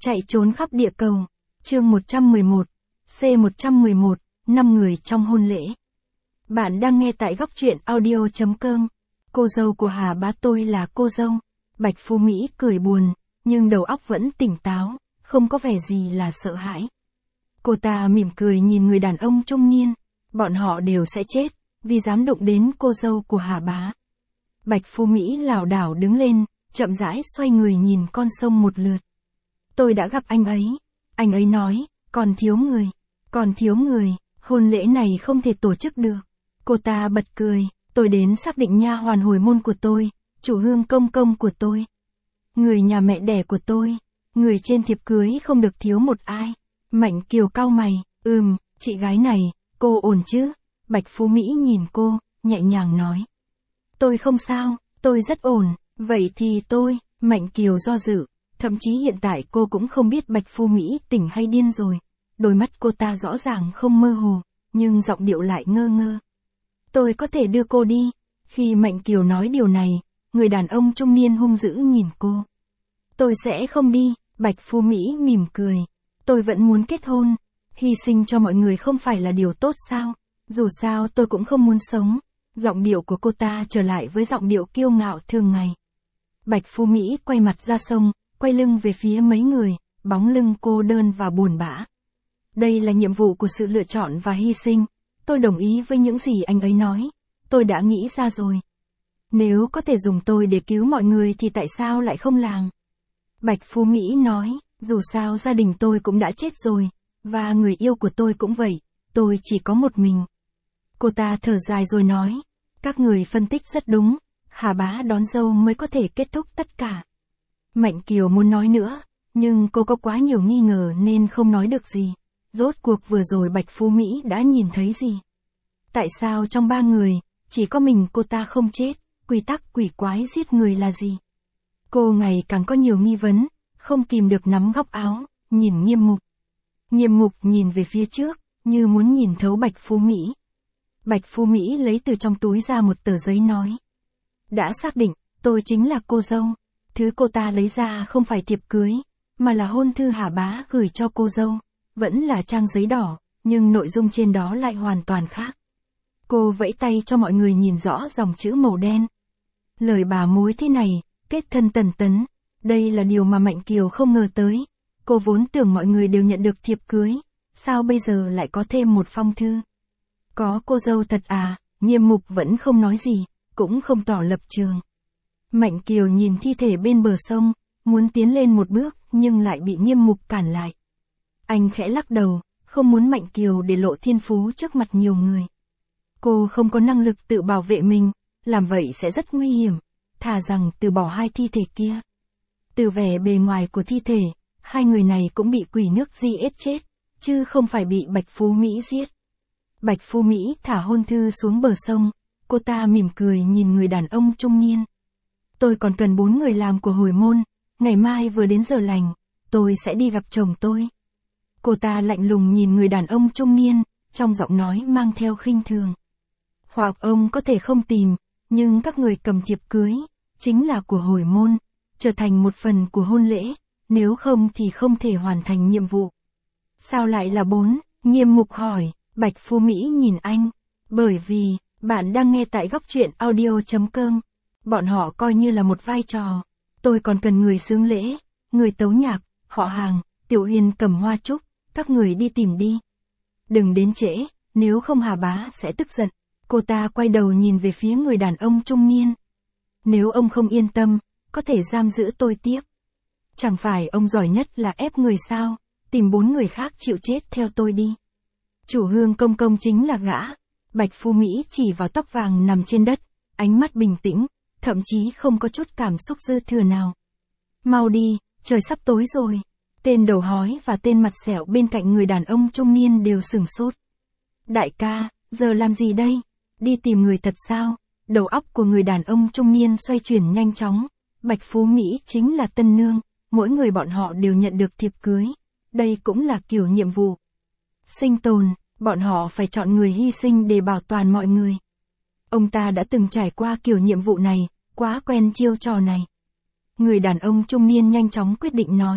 Chạy trốn khắp địa cầu. Chương 111. C111, 5 người trong hôn lễ. Bạn đang nghe tại góc truyện audio.com. Cô dâu của Hà Bá tôi là cô dâu. Bạch Phú Mỹ cười buồn, nhưng đầu óc vẫn tỉnh táo, không có vẻ gì là sợ hãi. Cô ta mỉm cười nhìn người đàn ông trung niên. Bọn họ đều sẽ chết, vì dám đụng đến cô dâu của Hà Bá. Bạch Phú Mỹ lảo đảo đứng lên, chậm rãi xoay người nhìn con sông một lượt. Tôi đã gặp anh ấy nói, còn thiếu người, hôn lễ này không thể tổ chức được. Cô ta bật cười, tôi đến xác định nha hoàn hồi môn của tôi, chủ hương công công của tôi, người nhà mẹ đẻ của tôi, người trên thiệp cưới không được thiếu một ai. Mạnh Kiều cau mày, chị gái này, cô ổn chứ? Bạch Phú Mỹ nhìn cô, nhẹ nhàng nói. Tôi không sao, tôi rất ổn, vậy thì tôi, Mạnh Kiều do dự. Thậm chí hiện tại cô cũng không biết Bạch Phú Mỹ tỉnh hay điên rồi. Đôi mắt cô ta rõ ràng không mơ hồ, nhưng giọng điệu lại ngơ ngơ. Tôi có thể đưa cô đi. Khi Mạnh Kiều nói điều này, người đàn ông trung niên hung dữ nhìn cô. Tôi sẽ không đi, Bạch Phú Mỹ mỉm cười. Tôi vẫn muốn kết hôn. Hy sinh cho mọi người không phải là điều tốt sao? Dù sao tôi cũng không muốn sống. Giọng điệu của cô ta trở lại với giọng điệu kiêu ngạo thường ngày. Bạch Phú Mỹ quay mặt ra sông, quay lưng về phía mấy người, bóng lưng cô đơn và buồn bã. Đây là nhiệm vụ của sự lựa chọn và hy sinh. Tôi đồng ý với những gì anh ấy nói. Tôi đã nghĩ ra rồi. Nếu có thể dùng tôi để cứu mọi người thì tại sao lại không làm? Bạch Phú Mỹ nói, dù sao gia đình tôi cũng đã chết rồi, và người yêu của tôi cũng vậy, tôi chỉ có một mình. Cô ta thở dài rồi nói, các người phân tích rất đúng, Hà Bá đón dâu mới có thể kết thúc tất cả. Mạnh Kiều muốn nói nữa, nhưng cô có quá nhiều nghi ngờ nên không nói được gì. Rốt cuộc vừa rồi Bạch Phú Mỹ đã nhìn thấy gì? Tại sao trong 3 người, chỉ có mình cô ta không chết? Quy tắc quỷ quái giết người là gì? Cô ngày càng có nhiều nghi vấn, không kìm được nắm góc áo, nhìn Nghiêm Mục. Nghiêm Mục nhìn về phía trước, như muốn nhìn thấu Bạch Phú Mỹ. Bạch Phú Mỹ lấy từ trong túi ra một tờ giấy nói. Đã xác định, tôi chính là cô dâu. Thứ cô ta lấy ra không phải thiệp cưới, mà là hôn thư Hà Bá gửi cho cô dâu. Vẫn là trang giấy đỏ, nhưng nội dung trên đó lại hoàn toàn khác. Cô vẫy tay cho mọi người nhìn rõ dòng chữ màu đen. Lời bà mối thế này, kết thân Tần Tấn. Đây là điều mà Mạnh Kiều không ngờ tới. Cô vốn tưởng mọi người đều nhận được thiệp cưới. Sao bây giờ lại có thêm một phong thư? Có cô dâu thật à? Nghiêm Mục vẫn không nói gì, cũng không tỏ lập trường. Mạnh Kiều nhìn thi thể bên bờ sông, muốn tiến lên một bước nhưng lại bị Nghiêm Mục cản lại. Anh khẽ lắc đầu, không muốn Mạnh Kiều để lộ thiên phú trước mặt nhiều người. Cô không có năng lực tự bảo vệ mình, làm vậy sẽ rất nguy hiểm, thà rằng từ bỏ hai thi thể kia. Từ vẻ bề ngoài của thi thể, hai người này cũng bị quỷ nước giết chết, chứ không phải bị Bạch Phú Mỹ giết. Bạch Phú Mỹ thả hôn thư xuống bờ sông, cô ta mỉm cười nhìn người đàn ông trung niên. Tôi còn cần 4 người làm của hồi môn, ngày mai vừa đến giờ lành, tôi sẽ đi gặp chồng tôi. Cô ta lạnh lùng nhìn người đàn ông trung niên, trong giọng nói mang theo khinh thường. Hoặc ông có thể không tìm, nhưng các người cầm thiệp cưới, chính là của hồi môn, trở thành một phần của hôn lễ, nếu không thì không thể hoàn thành nhiệm vụ. Sao lại là 4? Nghiêm Mục hỏi. Bạch Phú Mỹ nhìn anh. Bởi vì, bạn đang nghe tại góc truyện audio.com. Bọn họ coi như là một vai trò. Tôi còn cần người xướng lễ, người tấu nhạc, họ hàng, Tiểu Huyền cầm hoa trúc, các người đi tìm đi. Đừng đến trễ, nếu không Hà Bá sẽ tức giận. Cô ta quay đầu nhìn về phía người đàn ông trung niên. Nếu ông không yên tâm, có thể giam giữ tôi tiếp. Chẳng phải ông giỏi nhất là ép người sao, tìm 4 người khác chịu chết theo tôi đi. Chủ hương công công chính là gã. Bạch Phú Mỹ chỉ vào tóc vàng nằm trên đất, ánh mắt bình tĩnh, thậm chí không có chút cảm xúc dư thừa nào. Mau đi, trời sắp tối rồi. Tên đầu hói và tên mặt sẹo bên cạnh người đàn ông trung niên đều sửng sốt. Đại ca, giờ làm gì đây? Đi tìm người thật sao? Đầu óc của người đàn ông trung niên xoay chuyển nhanh chóng. Bạch Phú Mỹ chính là tân nương, mỗi người bọn họ đều nhận được thiệp cưới. Đây cũng là kiểu nhiệm vụ sinh tồn, bọn họ phải chọn người hy sinh để bảo toàn mọi người. Ông ta đã từng trải qua kiểu nhiệm vụ này, quá quen chiêu trò này. Người đàn ông trung niên nhanh chóng quyết định nói,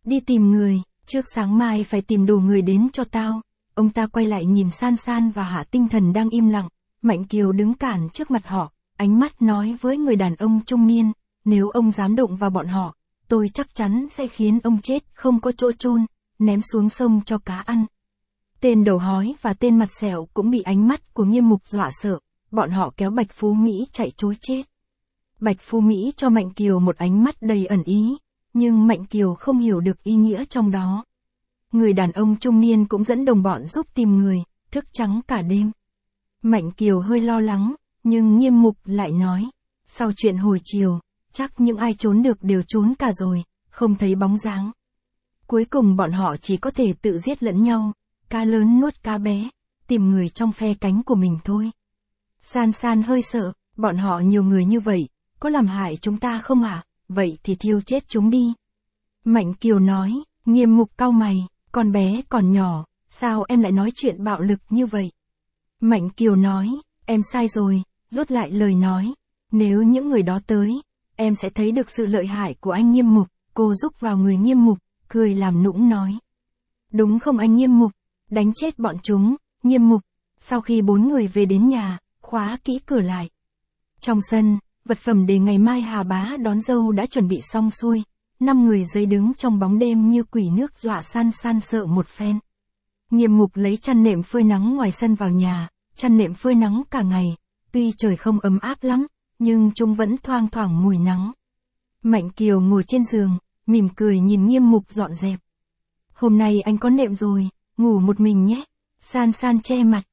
Đi tìm người, trước sáng mai phải tìm đủ người đến cho tao. Ông ta quay lại nhìn San San và Hạ Tinh Thần đang im lặng. Mạnh Kiều đứng cản trước mặt họ, ánh mắt nói với người đàn ông trung niên, nếu ông dám đụng vào bọn họ, tôi chắc chắn sẽ khiến ông chết không có chỗ chôn, ném xuống sông cho cá ăn. Tên đầu hói và tên mặt sẹo cũng bị ánh mắt của Nghiêm Mục dọa sợ, bọn họ kéo Bạch Phú Mỹ chạy trối chết. Bạch Phú Mỹ cho Mạnh Kiều một ánh mắt đầy ẩn ý, nhưng Mạnh Kiều không hiểu được ý nghĩa trong đó. Người đàn ông trung niên cũng dẫn đồng bọn giúp tìm người, thức trắng cả đêm. Mạnh Kiều hơi lo lắng, nhưng Nghiêm Mục lại nói, sau chuyện hồi chiều, chắc những ai trốn được đều trốn cả rồi, không thấy bóng dáng. Cuối cùng bọn họ chỉ có thể tự giết lẫn nhau, cá lớn nuốt cá bé, tìm người trong phe cánh của mình thôi. San San hơi sợ, bọn họ nhiều người như vậy, có làm hại chúng ta không ạ? Vậy thì thiêu chết chúng đi. Mạnh Kiều nói, Nghiêm Mục cau mày, con bé còn nhỏ, sao em lại nói chuyện bạo lực như vậy? Mạnh Kiều nói, em sai rồi, rút lại lời nói, nếu những người đó tới, em sẽ thấy được sự lợi hại của anh Nghiêm Mục. Cô rúc vào người Nghiêm Mục, cười làm nũng nói. Đúng không anh Nghiêm Mục, đánh chết bọn chúng. Nghiêm Mục, sau khi 4 người về đến nhà, khóa kỹ cửa lại. Trong sân, vật phẩm để ngày mai Hà Bá đón dâu đã chuẩn bị xong xuôi. 5 người dây đứng trong bóng đêm như quỷ nước dọa San San sợ một phen. Nghiêm Mục lấy chăn nệm phơi nắng ngoài sân vào nhà, chăn nệm phơi nắng cả ngày, tuy trời không ấm áp lắm, nhưng chúng vẫn thoang thoảng mùi nắng. Mạnh Kiều ngồi trên giường, mỉm cười nhìn Nghiêm Mục dọn dẹp. Hôm nay anh có nệm rồi, ngủ một mình nhé. San San che mặt,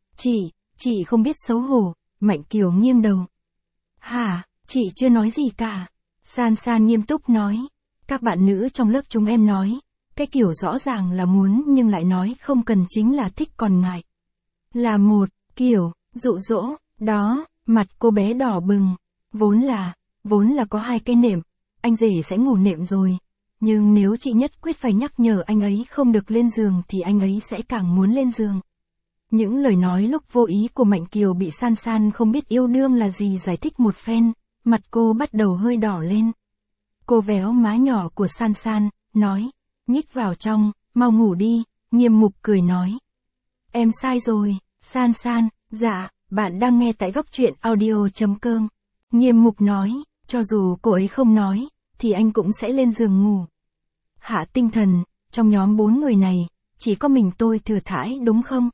chị không biết xấu hổ. Mạnh Kiều nghiêng đầu. Hả, chị chưa nói gì cả. San San nghiêm túc nói. Các bạn nữ trong lớp chúng em nói, cái kiểu rõ ràng là muốn nhưng lại nói không cần chính là thích còn ngại. Là một kiểu dụ dỗ, đó, mặt cô bé đỏ bừng. Vốn là có 2 cái nệm, anh rể sẽ ngủ nệm rồi. Nhưng nếu chị nhất quyết phải nhắc nhở anh ấy không được lên giường thì anh ấy sẽ càng muốn lên giường. Những lời nói lúc vô ý của Mạnh Kiều bị San San không biết yêu đương là gì giải thích một phen, mặt cô bắt đầu hơi đỏ lên. Cô véo má nhỏ của San San, nói, nhích vào trong, mau ngủ đi. Nghiêm Mục cười nói. Em sai rồi, San San, dạ, bạn đang nghe tại góc truyện audio.com. Nghiêm Mục nói, cho dù cô ấy không nói, thì anh cũng sẽ lên giường ngủ. Hạ Tinh Thần, trong nhóm 4 người này, chỉ có mình tôi thừa thãi đúng không?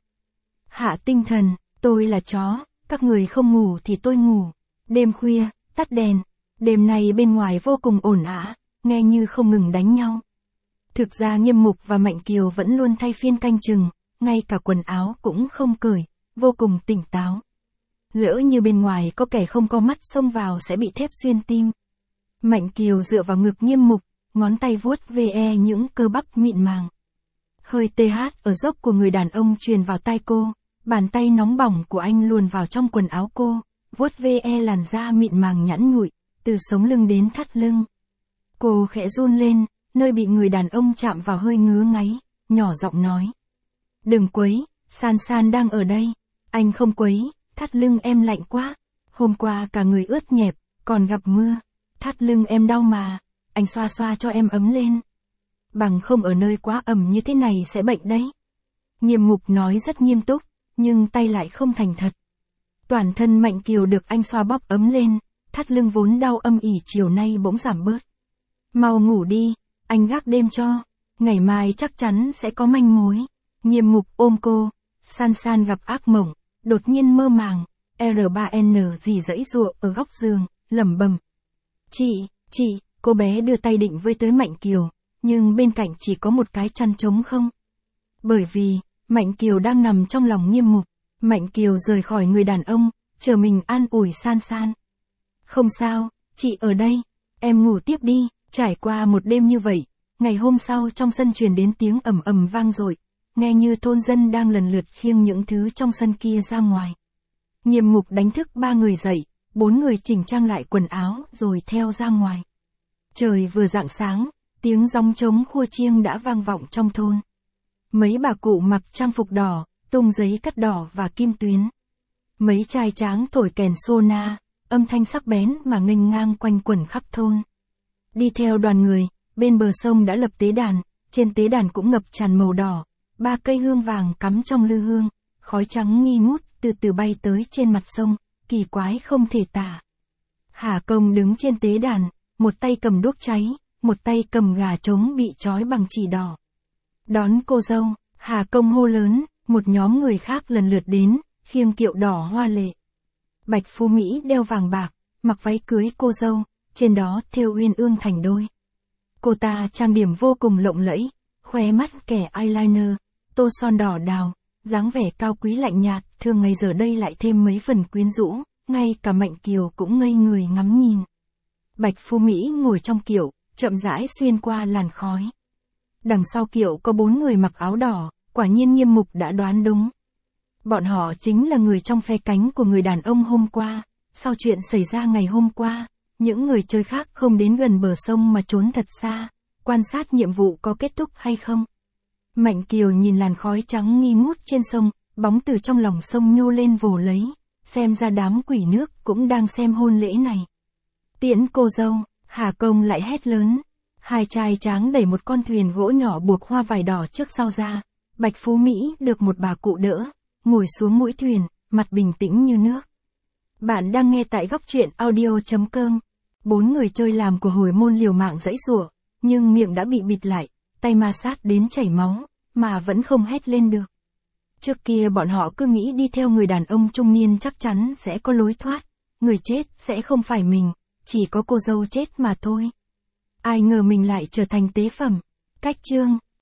Hạ Tinh Thần, tôi là chó, các người không ngủ thì tôi ngủ. Đêm khuya, tắt đèn, đêm này bên ngoài vô cùng ồn ào, nghe như không ngừng đánh nhau. Thực ra Nghiêm Mục và Mạnh Kiều vẫn luôn thay phiên canh chừng, ngay cả quần áo cũng không cởi, vô cùng tỉnh táo. Lỡ như bên ngoài có kẻ không có mắt xông vào sẽ bị thép xuyên tim. Mạnh Kiều dựa vào ngực Nghiêm Mục, ngón tay vuốt ve những cơ bắp mịn màng. Hơi TH ở dốc của người đàn ông truyền vào tai cô, bàn tay nóng bỏng của anh luồn vào trong quần áo cô, vuốt ve làn da mịn màng nhẵn nhụi, từ sống lưng đến thắt lưng. Cô khẽ run lên, nơi bị người đàn ông chạm vào hơi ngứa ngáy, nhỏ giọng nói. Đừng quấy, San San đang ở đây. Anh không quấy, thắt lưng em lạnh quá. Hôm qua cả người ướt nhẹp, còn gặp mưa. Thắt lưng em đau mà, anh xoa xoa cho em ấm lên. Bằng không ở nơi quá ẩm như thế này sẽ bệnh đấy. Nghiêm Mục nói rất nghiêm túc, nhưng tay lại không thành thật. Toàn thân Mạnh Kiều được anh xoa bóp ấm lên, thắt lưng vốn đau âm ỉ chiều nay bỗng giảm bớt. Mau ngủ đi, anh gác đêm cho, ngày mai chắc chắn sẽ có manh mối. Nghiêm Mục ôm cô, San San gặp ác mộng, đột nhiên mơ màng, R3N gì dãy giụa ở góc giường, lẩm bẩm. Chị, cô bé đưa tay định với tới Mạnh Kiều, nhưng bên cạnh chỉ có một cái chăn trống không. Bởi vì, Mạnh Kiều đang nằm trong lòng Nghiêm Mục, Mạnh Kiều rời khỏi người đàn ông, chờ mình an ủi San San. Không sao, chị ở đây, em ngủ tiếp đi. Trải qua một đêm như vậy, ngày hôm sau trong sân truyền đến tiếng ầm ầm vang dội, nghe như thôn dân đang lần lượt khiêng những thứ trong sân kia ra ngoài. Nghiêm Mục đánh thức 3 người dậy, 4 người chỉnh trang lại quần áo rồi theo ra ngoài. Trời vừa rạng sáng, tiếng gióng trống khua chiêng đã vang vọng trong thôn. Mấy bà cụ mặc trang phục đỏ, tung giấy cắt đỏ và kim tuyến. Mấy trai tráng thổi kèn sô na, âm thanh sắc bén mà nghênh ngang quanh quẩn khắp thôn. Đi theo đoàn người, bên bờ sông đã lập tế đàn, trên tế đàn cũng ngập tràn màu đỏ, 3 cây hương vàng cắm trong lư hương, khói trắng nghi ngút từ từ bay tới trên mặt sông, kỳ quái không thể tả. Hà Công đứng trên tế đàn, một tay cầm đuốc cháy, một tay cầm gà trống bị trói bằng chỉ đỏ. Đón cô dâu, Hà Công hô lớn, một nhóm người khác lần lượt đến, khiêng kiệu đỏ hoa lệ. Bạch Phú Mỹ đeo vàng bạc, mặc váy cưới cô dâu, trên đó thêu uyên ương thành đôi. Cô ta trang điểm vô cùng lộng lẫy, khóe mắt kẻ eyeliner, tô son đỏ đào, dáng vẻ cao quý lạnh nhạt, thường ngày giờ đây lại thêm mấy phần quyến rũ, ngay cả Mạnh Kiều cũng ngây người ngắm nhìn. Bạch Phú Mỹ ngồi trong kiệu, chậm rãi xuyên qua làn khói. Đằng sau kiệu có 4 người mặc áo đỏ, quả nhiên Nghiêm Mục đã đoán đúng. Bọn họ chính là người trong phe cánh của người đàn ông hôm qua. Sau chuyện xảy ra ngày hôm qua, những người chơi khác không đến gần bờ sông mà trốn thật xa, quan sát nhiệm vụ có kết thúc hay không. Mạnh Kiều nhìn làn khói trắng nghi ngút trên sông, bóng từ trong lòng sông nhô lên vồ lấy, xem ra đám quỷ nước cũng đang xem hôn lễ này. Tiễn cô dâu, Hà Công lại hét lớn. Hai trai tráng đẩy một con thuyền gỗ nhỏ buộc hoa vải đỏ trước sau ra. Bạch Phú Mỹ được một bà cụ đỡ, ngồi xuống mũi thuyền, mặt bình tĩnh như nước. Bạn đang nghe tại góc truyện audio.com. 4 người chơi làm của hồi môn liều mạng giãy giụa, nhưng miệng đã bị bịt lại, tay ma sát đến chảy máu, mà vẫn không hét lên được. Trước kia bọn họ cứ nghĩ đi theo người đàn ông trung niên chắc chắn sẽ có lối thoát, người chết sẽ không phải mình, chỉ có cô dâu chết mà thôi. Ai ngờ mình lại trở thành tế phẩm. Cách chương